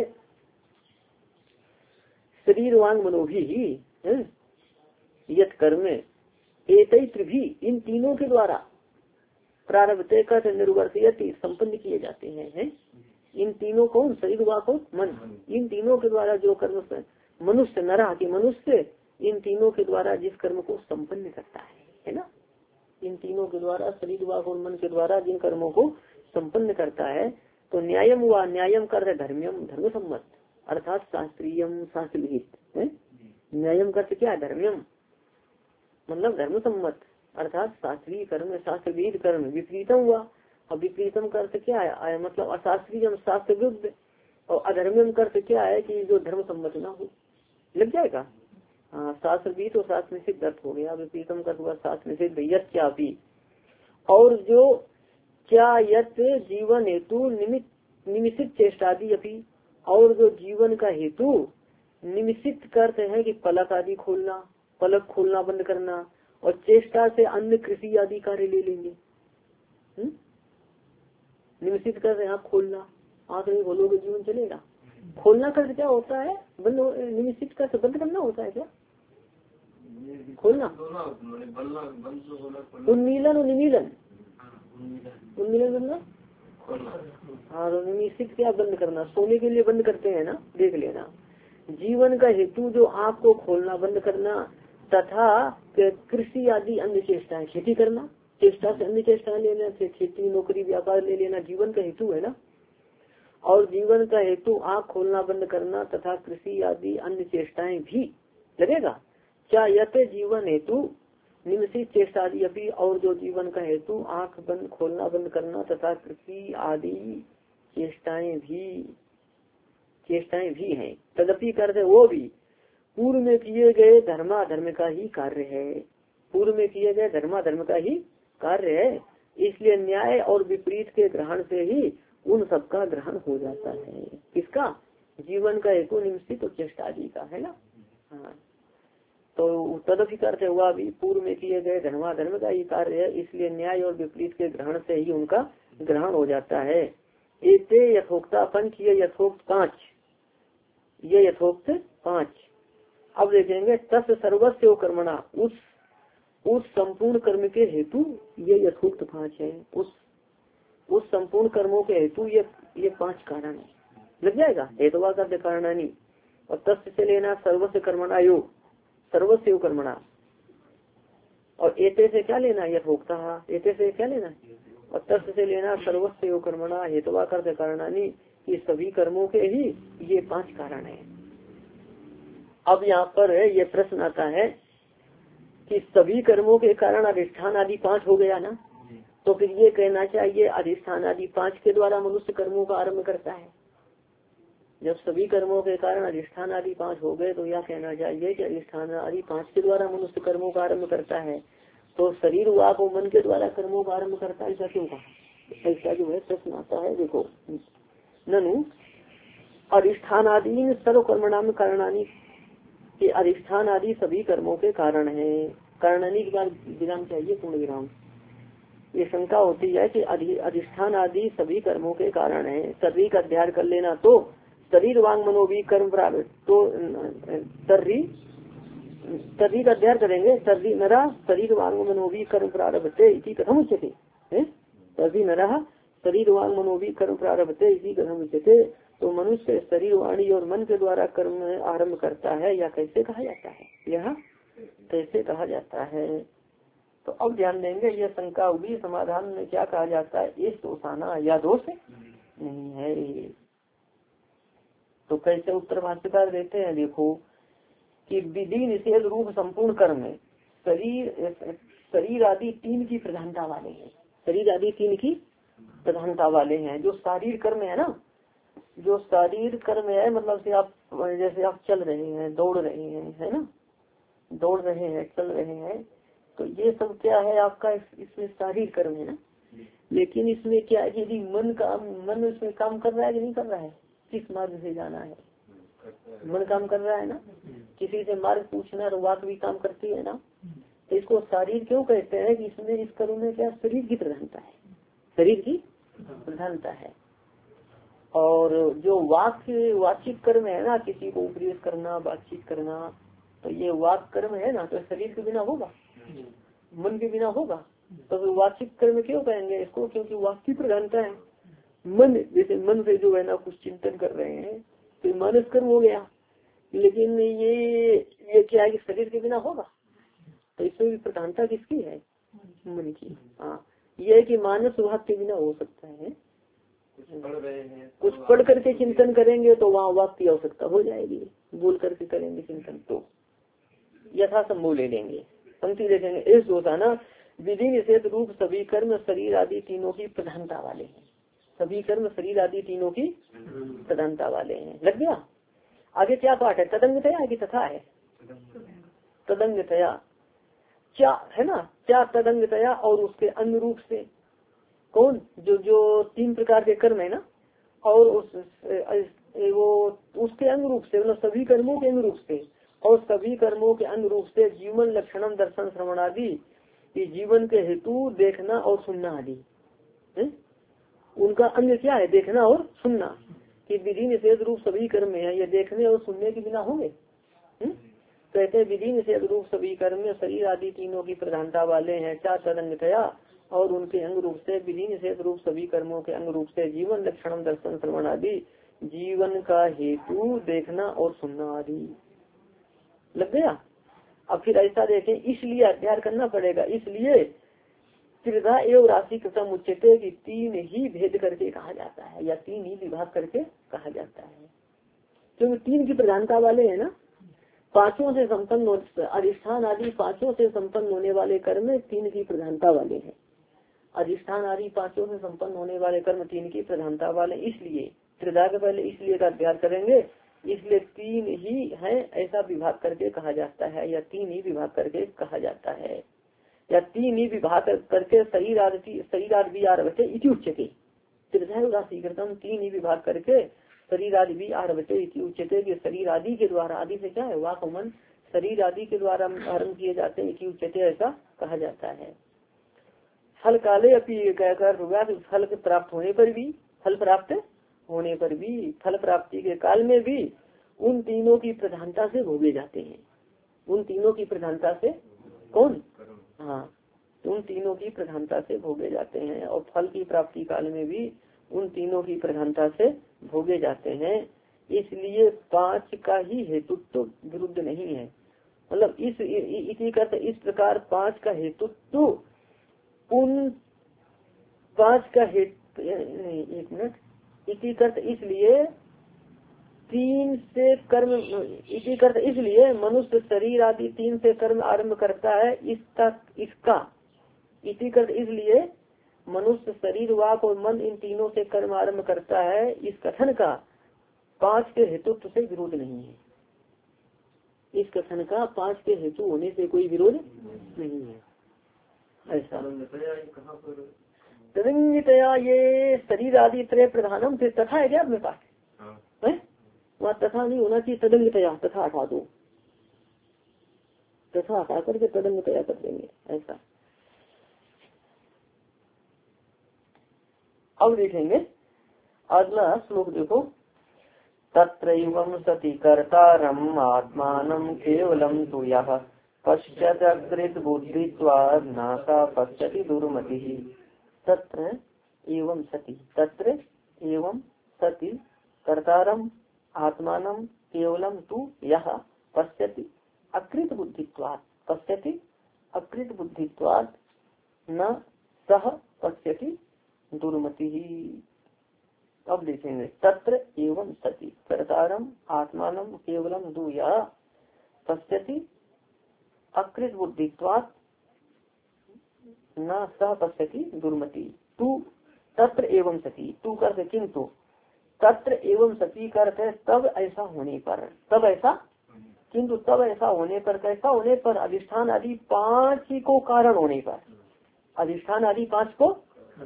शरीर वांग मनोभी ही यत कर्म एतैत्र भी, इन तीनों के द्वारा प्रारब्धे का निर्वर्तयति संपन्न किए जाते हैं, है? इन तीनों कौन? शरीर वाक और मन, इन तीनों के द्वारा जो कर्म मनुष्य नरा की मनुष्य इन तीनों के द्वारा जिस कर्म को संपन्न करता है, है ना। इन तीनों के द्वारा शरीर वाक और मन के द्वारा जिन कर्मों को संपन्न करता है, तो न्यायम हुआ, न्यायम कर धर्म्यम धर्म सम्मत, अर्थात शास्त्रीयम शास्त्र विहित है। न्यायम करते क्या? धर्म्यम मतलब धर्म सम्मत, अर्थात शास्त्रीय कर्म, शास्त्र विहित कर्म। विपरीतम हुआ, और विपरीतम करते क्या है? मतलब अशास्त्रीय शास्त्र विरुद्ध, और अधर्म्यम करते क्या है कि जो धर्म सम्मत ना हो। लग जाएगा। हाँ, शास्त्र विहित और शास्त्र निषिद्ध अर्थ हो गया। विपरीतम कर हुआ शास्त्र निषिद्ध यत् क्या भी, और जो क्या यत् जीवन हेतु निमित्त निमिषित चेष्टादि अपी, और जो जीवन का हेतु निमिषित करते हैं कि पलक आदि खोलना, पलक खोलना बंद करना, और चेष्टा से अन्य कृषि आदि कार्य ले लेंगे। हम्म निमिषित करते हैं खोलना, आंख नहीं खोलोगे जीवन चलेगा। खोलना कर क्या होता है? बंद, निमिषित कर बंद करना होता है क्या? खोलना, उन्मीलन और निमीलन, उन्मीलन मतलब हाँ निश्चित क्या बंद करना, सोने के लिए बंद करते हैं ना, देख लेना। जीवन का हेतु जो आँख को खोलना बंद करना, तथा कृषि आदि अन्य चेष्टाएं, खेती करना, चेष्टा से अन्य चेष्टाएं लेना, खेती नौकरी व्यापार ले लेना जीवन का हेतु है ना। और जीवन का हेतु आँख खोलना बंद करना तथा कृषि आदि अन्य चेष्टाएं भी लगेगा। क्या यते जीवन हेतु निम्नलिखित चेष्टा आदि अभी, और जो जीवन का हेतु आँख बंद खोलना बंद करना तथा कृषि आदि चेष्टाएं भी चेष्टाएं भी हैं, तदपि करते वो भी पूर्व में किए गए धर्माधर्म का ही कार्य है, पूर्व में किए गए धर्माधर्म का ही कार्य है। इसलिए न्याय और विपरीत के ग्रहण से ही उन सबका ग्रहण हो जाता है। किसका? जीवन का हेतु निश्चित और चेष्टा आदि का है ना। हाँ तो तदपि करते हुआ भी पूर्व में किए गए धर्माधर्म का ही कार्य है, इसलिए न्याय और विपरीत के ग्रहण से ही उनका ग्रहण हो जाता है। एते यथोक्ता पंच, ये यथोक्त पांच, ये यथोक्त पांच। अब देखेंगे तस् सर्वस्व कर्मणा, उस उस संपूर्ण कर्म के हेतु ये यथोक्त पांच है। उस उस संपूर्ण कर्मों के हेतु ये ये पांच कारण है। लग जाएगा हेतुवा का कारणानी। और तस् से लेना सर्वस्व कर्मणा योग, सर्वस्व कर्मणा। और एते से क्या लेना? यथोक्ता। एते से क्या लेना? और तस् से लेना सर्वस्व कर्मणा हेतुवा का कारणानी। ये सभी कर्मों के ही ये पांच कारण है। अब यहाँ पर ये प्रश्न आता है कि सभी कर्मों के कारण अधिष्ठान आदि पांच हो गया ना, तो फिर ये कहना चाहिए अधिष्ठान आदि पांच के द्वारा मनुष्य कर्मों का आरंभ करता है। जब सभी कर्मों के कारण अधिष्ठान आदि पांच हो गए तो यह कहना चाहिए कि अधिष्ठान आदि पांच के द्वारा मनुष्य कर्मों का आरंभ करता है। तो शरीर वाक और मन के द्वारा कर्मों का आरंभ करता है, ऐसा क्यों कहा? ऐसा जो है प्रश्न आता है। देखो ननु अधिष्ठान आदि सर्व कर्मणाम कारणानी, कि अधिष्ठान आदि सभी कर्मों के कारण है। कारणानी के बाद विराम चाहिए, पूर्ण विराम। ये शंका होती है कि अधिष्ठान आदि सभी कर्मों के कारण है। सर्री का अध्ययन कर लेना तो शरीर वांग मनोवी कर्म प्रारब्ध, तो सर्री सर्री का अध्ययन करेंगे। सर्री नरा शरीर वांग मनोवी कर्म प्रारब्धते इसी कथम उच्यते। सर्री नरा शरीर वांग मनोवी कर्म प्रारब्धते इसी कथम उच्यते। तो मनुष्य शरीर वाणी और मन के द्वारा कर्म आरंभ करता है, या कैसे कहा जाता है? यह कैसे कहा जाता है? तो अब ध्यान देंगे यह शंका होगी। समाधान में क्या कहा जाता है? इस दोषाना या दोष नहीं है। तो कैसे उत्तर भाष्यकार देते हैं? देखो कि विधि निषेध रूप संपूर्ण कर्म है, शरीर शरीर आदि तीन की प्रधानता वाले हैं। शरीर आदि तीन की प्रधानता वाले हैं। जो शारीर कर्म है ना, जो शारीर कर्म है, मतलब से आप जैसे आप चल रहे हैं, दौड़ रहे हैं, है ना, दौड़ रहे हैं, चल रहे हैं, तो ये सब क्या है आपका? इसमें शारीर कर्म है ना। लेकिन इसमें क्या है, यदि मन का मन इसमें काम कर रहा है कि नहीं कर रहा है? किस मार्ग से जाना है? मन काम कर रहा है ना। किसी से मार्ग पूछना और वाक भी काम करती है ना। तो इसको शारीर क्यों कहते हैं? कि इसमें इस कर्म में क्या शरीर की प्रधानता है, शरीर की प्रधानता है। और जो वाक्य वाचिक कर्म है ना, किसी को उपदेश करना, बातचीत करना, तो ये वाक कर्म है ना, तो शरीर के बिना होगा, मन के बिना होगा। तो वाचिक कर्म क्यों कहेंगे इसको? क्योंकि वाक की प्रधानता है। मन जैसे मन से जो है ना कुछ चिंतन कर रहे हैं तो मानस कर्म हो गया। लेकिन ये ये क्या है कि शरीर के बिना होगा, तो इसमें भी प्रधानता किसकी है? मन की। हाँ, ये है कि मानस वाक के बिना हो सकता है। कुछ पढ़ करके चिंतन करेंगे तो वहाँ वाक की आवश्यकता हो जाएगी। बोल करके करेंगे चिंतन तो यथासंभव ले लेंगे। पंक्ति देखेंगे इस दोषाना विधि निषेध रूप सभी कर्म शरीर आदि तीनों की प्रधानता वाले हैं। सभी कर्म शरीर आदि तीनों की प्रधानता वाले हैं। लग गया? आगे क्या पाठ है? तदंगतया की तथा है? तदंगतया क्या है ना, क्या तदंगतया और उसके अनुरूप से। कौन? जो जो तीन प्रकार के कर्म है ना, और उस वो उसके अनुरूप से, मतलब सभी कर्मों के अनुरूप से, और सभी कर्मों के अनुरूप से जीवन लक्षणम दर्शन श्रवण आदि, कि जीवन के हेतु देखना और सुनना आदि है? उनका अंग क्या है? देखना और सुनना। कि विधि निषेध रूप सभी कर्म है, ये देखने और सुनने के बिना होंगे। कहते हैं विधि निषेध रूप सभी कर्म शरीर आदि तीनों की प्रधानता वाले हैं। क्या तदंगतया और उनके अंग रूप से विधि निषेध रूप सभी कर्मों के अंग रूप से जीवन लक्षण दर्शन श्रवण आदि जीवन का हेतु देखना और सुनना आदि। लग गया। अब फिर ऐसा देखें, इसलिए अध्ययन करना पड़ेगा। इसलिए त्रिधा एवं राशि कृतम उच्चते की तीन ही भेद करके कहा जाता है या तीन ही विभाग करके कहा जाता है, क्योंकि तीन की प्रधानता वाले है ना। पांचों से संपन्न अधिष्ठान आदि पांचों से संपन्न होने वाले कर्म तीन की प्रधानता वाले हैं। अधिष्ठान आदि पांचों से संपन्न होने वाले कर्म तीन की प्रधानता वाले, इसलिए त्रिधा के पहले इसलिए का अध्ययन करेंगे। इसलिए तीन ही है ऐसा विभाग करके कहा जाता है या तीन ही विभाग करके कहा जाता है या तीन ही विभाग करके शरीर आदि शरीर आदि भी आरभते इति उच्यते। त्रिधा राशि कृतम तीन ही विभाग करके शरीर आदि भी आरभते इति उच्यते कि शरीर आदि के द्वारा, आदि से क्या है वाक मन, शरीर आदि के द्वारा आरम्भ किए जाते हैं इति उच्यते ऐसा कहा जाता है। फल काले अपनी कहकर फल प्राप्त होने पर भी फल प्राप्त होने पर भी फल प्राप्ति के काल में भी उन तीनों की प्रधानता से भोगे जाते हैं। उन तीनों की प्रधानता से कौन, हाँ, उन तीनों की प्रधानता से भोगे जाते हैं और फल की प्राप्ति काल में भी उन तीनों की प्रधानता से भोगे जाते हैं। इसलिए पांच का ही हेतुत्व विरुद्ध नहीं है, मतलब इस इसी का इस प्रकार पांच का हेतुत्व उन पांच का हेतु एक मिनट इसी कर्त इसलिए तीन से कर्म इसी कर्त इसलिए मनुष्य शरीर आदि तीन से कर्म आरंभ करता है। इसका इसका इसी कर्त इसलिए मनुष्य शरीर वाक और मन इन तीनों से कर्म आरंभ करता है। इस कथन का पांच के हेतुत्व से विरोध नहीं है। इस कथन का पांच के हेतु होने से कोई विरोध नहीं है। ऐसा तदंगितया ये शरीर आदि त्रय प्रधानम से तथा है क्या अपने पास है? वहाँ तथा नहीं होना चाहिए, तदंगितया तथा हटा दो, तथा हटा करके तदंगितया कर देंगे ऐसा। अब देखेंगे अगला श्लोक देखो। तत्रैवं सति कर्तारम् आत्मानं केवलं तु यः पश्चादग्रेत बुद्धित्वात् नासा पश्यति दुर्मतिः। तत्र एवं सति तत्र एवं सति कर्तारम् आत्मानं केवलं तु यः पश्यति अकृत बुद्धित्वात् पश्यति अकृत बुद्धित्वात् न सह पश्यति दुर्मति ही। अब देखेंगे तत्र एवं सति कर्तारम आत्मानम केवलम दु या पश्यति अकृत बुद्धित्वात् न सह पश्यति दुर्मति। तू तत्र एवं सति तू करते किंतु तत्र एवं सति करते तब ऐसा होने पर तब ऐसा किंतु तब ऐसा होने पर कैसा होने पर अधिष्ठान आदि पांच को कारण होने पर अधिष्ठान आदि पांच को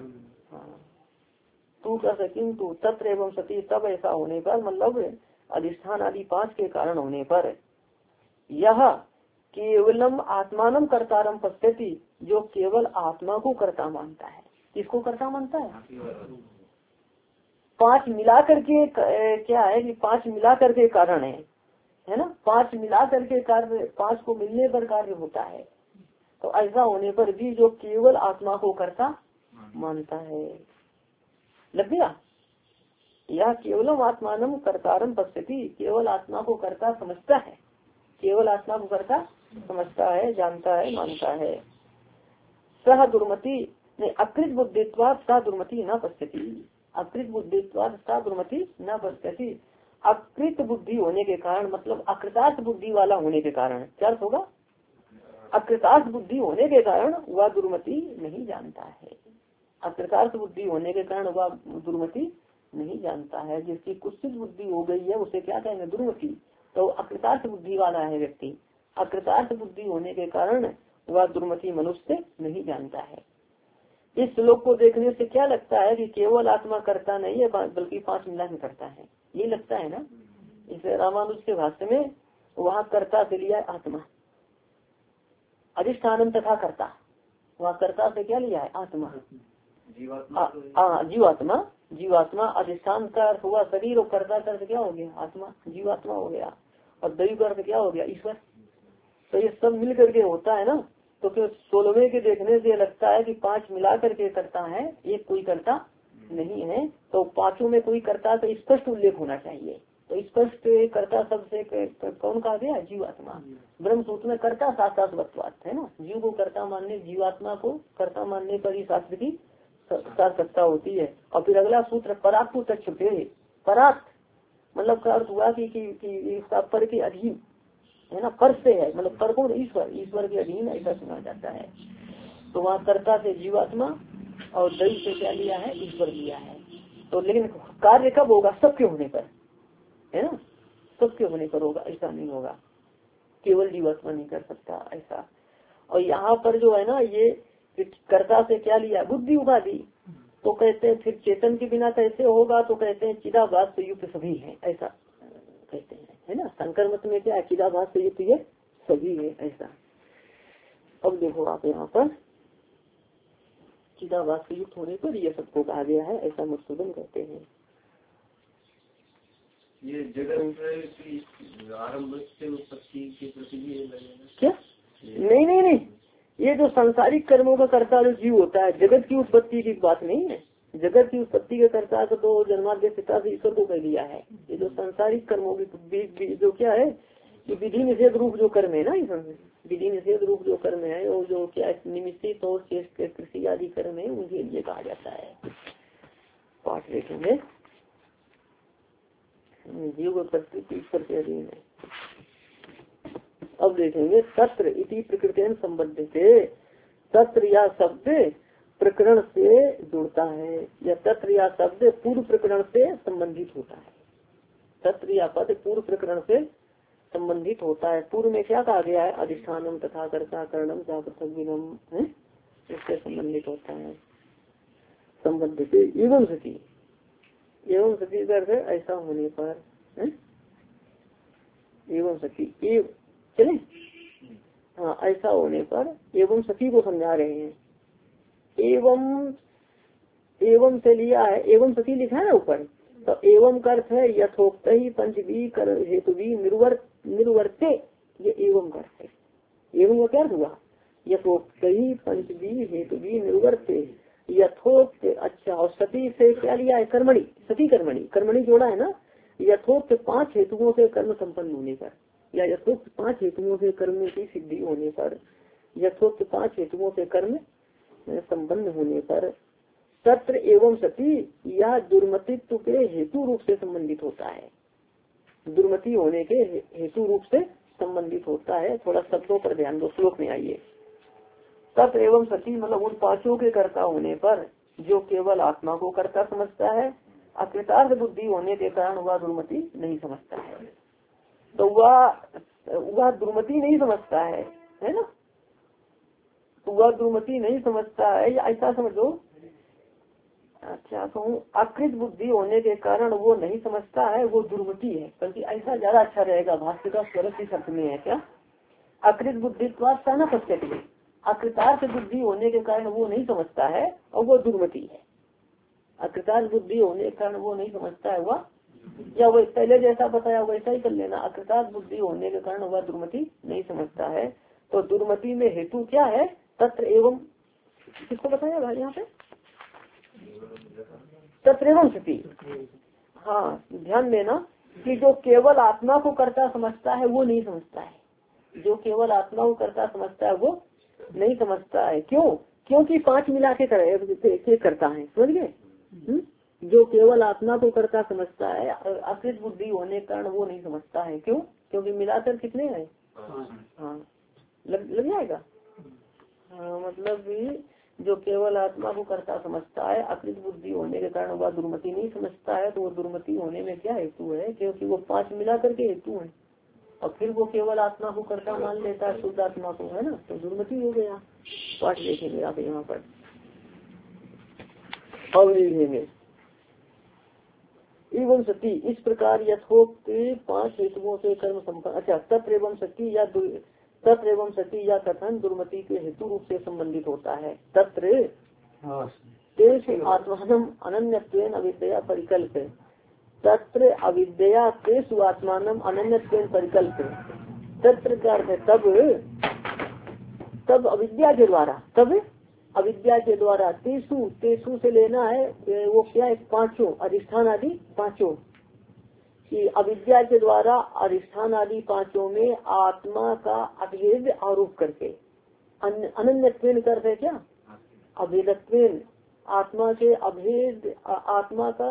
तू कर किंतु तत्र एवं सती तब ऐसा होने पर मतलब अधिष्ठान आदि पांच के कारण होने पर यह केवलम आत्मानम कर्तारम पश्यति जो केवल आत्मा को कर्ता मानता है। किसको कर्ता मानता है? पांच मिला करके क्या है कि पांच मिला करके कारण है है ना, पांच मिला करके कार्य पांच को मिलने पर कार्य होता है। तो ऐसा होने पर भी जो केवल आत्मा को कर्ता मानता है। लग गया? यह केवलम आत्मानम कर्तारम पश्यति केवल आत्मा को कर्ता समझता है, केवल आत्मा को कर्ता समझता है, जानता है, मानता है। सह दुर्मति ने अकृत बुद्धित्वात् सह दुर्मति न पश्यति अकृत बुद्धित्वात् सह दुर्मति न पश्यति। अकृत बुद्धि होने के कारण मतलब अकृतार्थ बुद्धि वाला होने के कारण क्या अर्थ होगा? अकृतार्थ बुद्धि होने के कारण वह दुर्मति नहीं जानता है। अकृतार्थ बुद्धि होने के कारण वह दुर्मति नहीं जानता है। जिसकी कुत्सित बुद्धि हो गई है उसे क्या कहेंगे? दुर्मति। तो अकृतार्थ बुद्धि वाला है व्यक्ति, अकृतार्थ बुद्धि होने के कारण वह दुर्मति मनुष्य नहीं जानता है। इस श्लोक को देखने से क्या लगता है कि केवल आत्मा करता नहीं है बल्कि पांच मिला के करता है, ये लगता है ना। इस रामानुज के भाष्य में वहाँ कर्ता से लिया आत्मा, अधिष्ठान तथा कर्ता, वहाँ कर्ता से क्या लिया है? आत्मा, जीवात्मा। जीवात्मा जीवात्मा अधिष्ठान का अर्थ हुआ शरीर और कर्ता का अर्थ क्या हो गया? आत्मा, जीवात्मा हो गया। और दैव का अर्थ क्या हो गया? ईश्वर। तो ये सब मिल करके होता है ना। तो क्यों सोलहवें के देखने से लगता है कि पांच मिला करके करता है, एक कोई करता नहीं है। तो पांचों में कोई करता तो स्पष्ट उल्लेख होना चाहिए। तो स्पष्ट कर्ता सबसे कौन कहा गया? जीवात्मा। ब्रह्म सूत्र में कर्ता साक्षात वत्वात् है ना, जीव को कर्ता मानने, जीवात्मा को कर्ता मानने पर ही शास्त्र की सार्थकता होती है। और फिर अगला सूत्र परात्म तच्छुटे, परात् मतलब का अर्थ हुआ कि, कि, कि इसका पर के अधीन है ना, पर से है, मतलब पर को ईश्वर, ईश्वर के अधीन ऐसा सुना जाता है। तो वहाँ कर्ता से जीवात्मा और दैव से क्या लिया है? ईश्वर लिया है। तो लेकिन कार्य कब होगा? सबके होने पर है ना, सबके होने पर होगा, ऐसा नहीं होगा केवल जीवात्मा नहीं कर सकता ऐसा। और यहाँ पर जो है ना ये कर्ता से क्या लिया? बुद्धि उपाधि। तो कहते हैं फिर चेतन के बिना कैसे होगा? तो कहते हैं चिदाभास से युक्त सभी है, ऐसा कहते हैं है ना। शंकर मत में क्या है? चिदाभास से युक्त ये सभी है ऐसा। अब देखो आप यहाँ पर चिदाभास से युक्त होने पर ये सबको कहा गया है, ऐसा मधुसूदन कहते हैं। ये जगत की आरंभ से उत्पत्ति के प्रति भी लगेगा क्या? नहीं नहीं नहीं, ये जो सांसारिक कर्मों का कर्ता जो जीव होता है, जगत की उत्पत्ति की बात नहीं है। जगत की उत्पत्ति के कर्ता को तो जन्माद्य पिता से ईश्वर को कह दिया है। ये जो सांसारिक कर्मों की जो क्या है कि विधि निषेध रूप जो कर्म है ना, इसमें विधि निषेध रूप जो कर्म है और जो क्या निमित्त और चेष्ट कृषि आदि कर्म है, उनके लिए कहा जाता है। पाठ देखेंगे, जीव प्रकृति ईश्वर के अधीन है। अब देखेंगे तत्र इति प्रकृति संबंध से, तत्र या शब्द प्रकरण से जुड़ता है, या तत्र या शब्द पूर्व प्रकरण से संबंधित होता है। तत्र या पद पूर्व प्रकरण से संबंधित होता है। पूर्व में क्या कहा गया है? अधिष्ठानम तथा कर्ता करणम जागृतम, इससे संबंधित होता है। संबंध से एवं सती, एवं सती कर ऐसा होने पर है? एवं सती एव चले, हाँ ऐसा होने पर एवं सती को समझा रहे हैं। एवं एवं से लिया है, एवं सती लिखा है ना ऊपर, तो एवं का अर्थ है यथोक्त ही पंचवी कर हेतु भी निर्वर्त निर्वर्ते, ये एवं का अर्थ है। एवं का क्या अर्थ हुआ? यथोक्त ही पंचवी हेतु भी निर्वर्ते, यथोक्त। अच्छा, और सती से क्या लिया है? कर्मणि, सती कर्मणि, कर्मणि जोड़ा है ना। यथोक्त पांच हेतुओं से कर्म संपन्न होने पर, या यथोक्त पांच हेतुओं से कर्म की सिद्धि होने पर, यथोक्त पांच हेतुओं से कर्म संबंध होने पर, तत्र एवं सती यह दुर्मतित्व के हेतु रूप से संबंधित होता है। दुर्मति होने के हेतु रूप से संबंधित होता है। थोड़ा शब्दों पर ध्यान दो, श्लोक में आइए। तत्र एवं सती मतलब उन पांचों के कर्ता होने पर जो केवल आत्मा को कर्ता समझता है, अकृतार्थ बुद्धि होने के कारण वह दुर्मति नहीं समझता है। तो वह वह दुर्मति नहीं समझता है, है ना। तो वह दुर्मति नहीं समझता है, या ऐसा समझो। अच्छा, तो अकृत बुद्धि होने के कारण वो नहीं समझता है, वो दुर्मति है। बल्कि ऐसा ज्यादा अच्छा रहेगा, भाष्य का स्वरत इस अर्थ में है क्या? अकृत बुद्धि न पश्यति, अकृतार्थ बुद्धि होने के कारण वो नहीं समझता है और वो दुर्मति है। अकृतार्थ बुद्धि होने के कारण वो नहीं समझता है वह, या वो पहले जैसा बताया वैसा ही कर लेना। अकृतार्थ बुद्धि होने के कारण वह दुर्मति नहीं समझता है। तो दुर्मति में हेतु क्या है? तत्र एवं, किसको बताया भाई यहाँ पे? तत्र एवं सती। हाँ, ध्यान देना कि जो केवल आत्मा को कर्ता समझता है वो नहीं समझता है। जो केवल आत्मा को कर्ता समझता है वो नहीं समझता है। क्यों? क्योंकि पांच मिला के करता है, समझ गए? जो केवल आत्मा को कर्ता समझता है, अकृत बुद्धि होने के कारण वो नहीं समझता है। क्यों? क्योंकि मिलाकर कितने हैं? हाँ, लग, लग जाएगा। हाँ, मतलब जो केवल आत्मा को कर्ता समझता है, अकृत बुद्धि होने के कारण वह दुर्मति नहीं समझता है। तो वो दुर्मति होने में क्या हेतु है? क्योंकि वो पांच मिला करके हेतु है, और फिर वो केवल आत्मा को कर्ता मान लेता है, शुद्ध आत्मा को, है ना। तो दुर्मति हो गया। पाठ देखेंगे आप यहाँ पर, और लिखेंगे एवं सती इस प्रकार यथोक्त पांच हेतुओं से कर्म संपन्न। अच्छा, तत्र एवं सती या तत्र एवं सती या कथन दुर्मति के हेतु रूप से संबंधित होता है। तत्र तेषु आत्मानम अनन्यत्वेन अविद्या परिकल्प, तत्र अविद्या तेषु आत्मानम अनन्यत्वेन परिकल्प। तत्र का अर्थ है तब, तब अविद्या के द्वारा, तब अविद्या के द्वारा तेसु, तेसु से लेना है वो क्या है, पांचों अधिष्ठान आदि पांचों, कि अविद्या के द्वारा अधिष्ठान आदि पांचों में आत्मा का अभेद आरोप करके, अनन्यत्वेन करते क्या, अभेदत्वेन, आत्मा के अभेद, आत्मा का,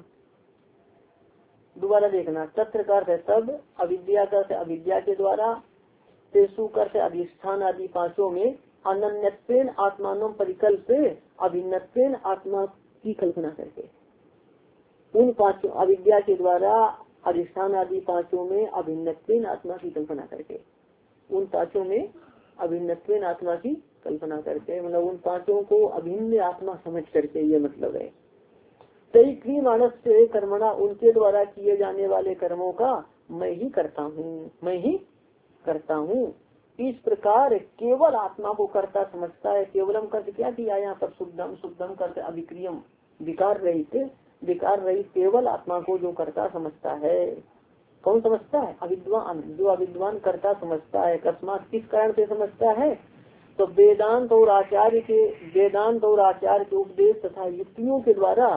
दोबारा देखना, तत्र करते तब, अविद्या करते अविद्या के द्वारा, तेसु करते अधिष्ठान आदि पांचों में, अनन्यत्वेन आत्मानों परिकल्प, अभिन्नत्वेन आत्मा की कल्पना करके, उन पांचों अविद्या के द्वारा अधिष्ठान आदि पांचों में अभिन्नत्वेन आत्मा की कल्पना करके, उन पांचों में अभिन्नत्वेन आत्मा की कल्पना करके, मतलब उन पांचों को अभिन्न आत्मा समझ करके, ये मतलब है। कई क्रिय मानस से कर्मणा, उनके द्वारा किए जाने वाले कर्मों का मैं ही करता हूँ, मैं ही करता हूँ। इस प्रकार केवल आत्मा को करता समझता है। केवलम करते क्या किया यहाँ पर, शुद्धम, शुद्धम करते अभिक्रियम, विकार रहित, विकार रहित केवल आत्मा को जो करता समझता है। कौन समझता है, अविद्वान, जो अविद्वान करता समझता है। अकस्मात किस कारण से समझता है, तो वेदांत और आचार्य के, वेदांत और आचार्य के उपदेश तथा युक्तियों के द्वारा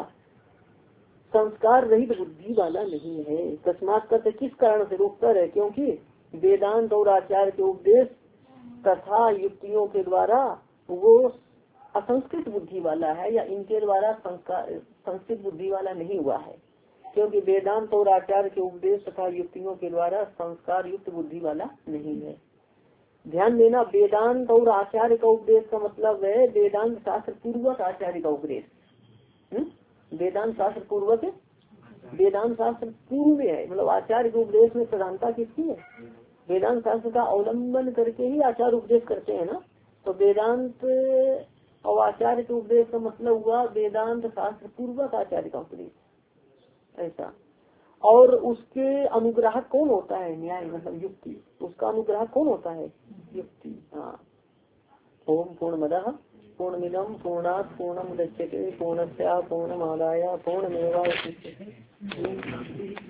संस्कार रहित बुद्धि वाला नहीं है। अकस्मात करते किस कारण से, रोककर है, क्योंकि वेदांत और आचार्य के उपदेश तथा युक्तियों के द्वारा वो असंस्कृत बुद्धि वाला है, या इनके द्वारा संस्कार संस्कृत बुद्धि वाला नहीं हुआ है, क्योंकि वेदांत और आचार्य के उपदेश तथा युक्तियों के द्वारा संस्कार युक्त बुद्धि वाला नहीं है। ध्यान देना, वेदांत और आचार्य का उपदेश का मतलब है वेदांत शास्त्र पूर्वक आचार्य का उपदेश। वेदांत शास्त्र पूर्वक, वेदांत शास्त्र पूर्व में है, मतलब आचार्य के उपदेश में प्रधानता किसकी है, वेदांत शास्त्र का अवलंबन करके ही आचार्य उपदेश करते हैं ना। तो वेदांत और आचार्य के उपदेश का मतलब हुआ वेदांत शास्त्र पूर्वक आचार्य का उपदेश, ऐसा। और उसके अनुग्राहक कौन होता है, न्याय मतलब युक्ति, उसका अनुग्राहक कौन होता है, युक्ति। हाँ, ओम पूर्णमदः पूर्णमिदं पूर्णात् पूर्णमुदच्यते पूर्णस्य पूर्णमादाय पूर्णमेवावशिष्यते।